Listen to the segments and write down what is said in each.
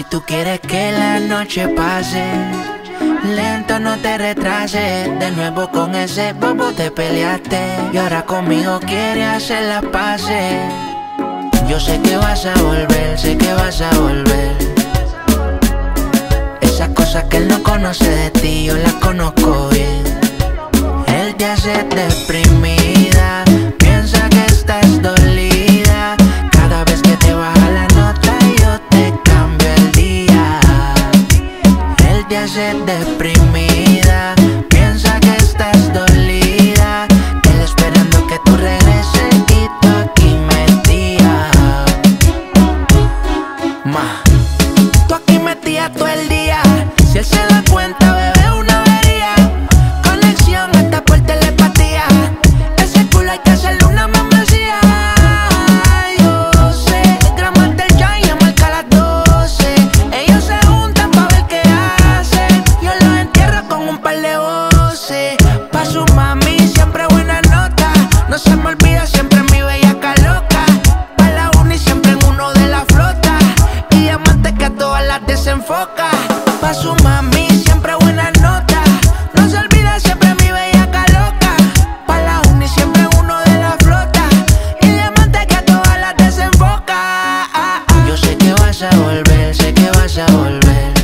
Si tú quieres que la noche pase lento, no te retrases. De nuevo con ese bobo te peleaste y ahora conmigo quieres hacer las paces. Yo sé que vas a volver, sé que vas a volver. Esas cosas que él no conoce de ti, yo las conozco bien. Él te hace deprimida, piensa que estás dolida. Cada vez que te baja la nota yo te cambio el día. Él te hace deprimida, piensa que estás dolida. Él esperando que tú regreses y tú aquí metida. Tú aquí metida todo el día. Si él se da cuenta, bebé, una avería. Conexión hasta por telepatía. Ese culo hay que hacerle una membresía. Yo sé, gramas del Jai y marca las 12. Ellos se juntan pa' ver qué hacen. Yo los entierro con un par de voces. Pa' su mami siempre buena nota. No se me olvida siempre mi bellaca loca. Pa' la uni siempre en uno de la flota. Y diamantes que a todas las desenfoca. Pa' su mami siempre buena nota. No se olvida siempre mi bellaca loca. Pa' la uni siempre uno de la flota. Y diamantes que a todas las desenfoca. Yo sé que vas a volver, sé que vas a volver.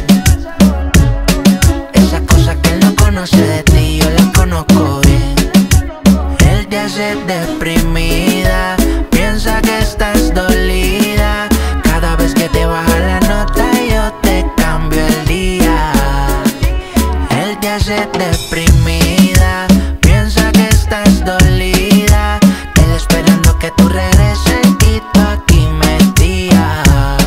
Esas cosas que él no conoce de ti, yo las conozco bien. Él te hace deprimida, piensa que estás dolida. Cada vez que te baja la nota yo te cambio el día. Él te hace deprimida, piensa que estás dolida. Él esperando que tú regreses y tú aquí metida.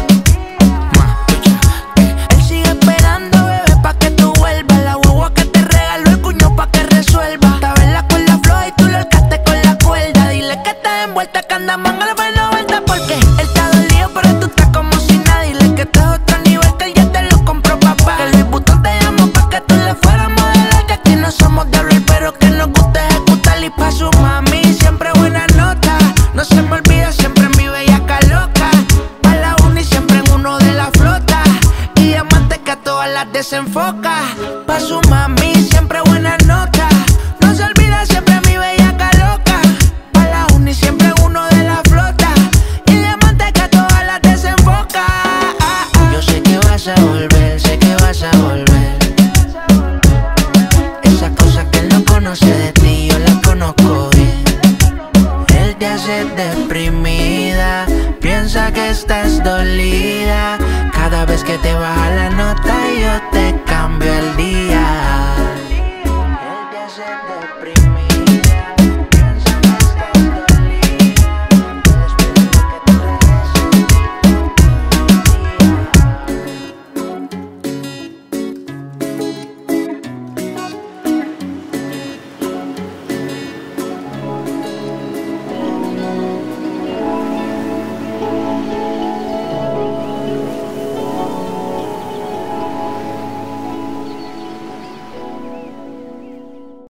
Él sigue esperando, bebé, pa' que tú vuelvas. La guagua que te regaló el cuño pa' que resuelva. Estaba en la cuerda floja y tú lo alcaste con la cuerda. Dile que estás envuelta, que anda manga la 90. Porque él está dolido, pero tú estás como si nada. Dile que estás a otro nivel, que él ya te lo compró, papá. Que Luis Butón te llamó pa' que tú le fueras modelo. Que aquí no somos de hablar, pero que nos gusta ejecutar. Y pa' su mami siempre buena nota. No se me olvida siempre mi bellaca loca. Pa' la uni siempre en uno de la flota. Y diamantes que a todas las desenfoca. Pa' su mami siempre buena nota. No se olvida siempre mi bellaca loca. Pa' la uni siempre uno de la flota. Y diamantes que a todas las desenfoca. Yo sé que vas a volver, sé que vas a volver. Esas cosas que él no conoce de ti, yo las conozco bien. Él te hace deprimida, piensa que estás dolida. Cada vez que te baja la nota yo te cambio el día. Él te hace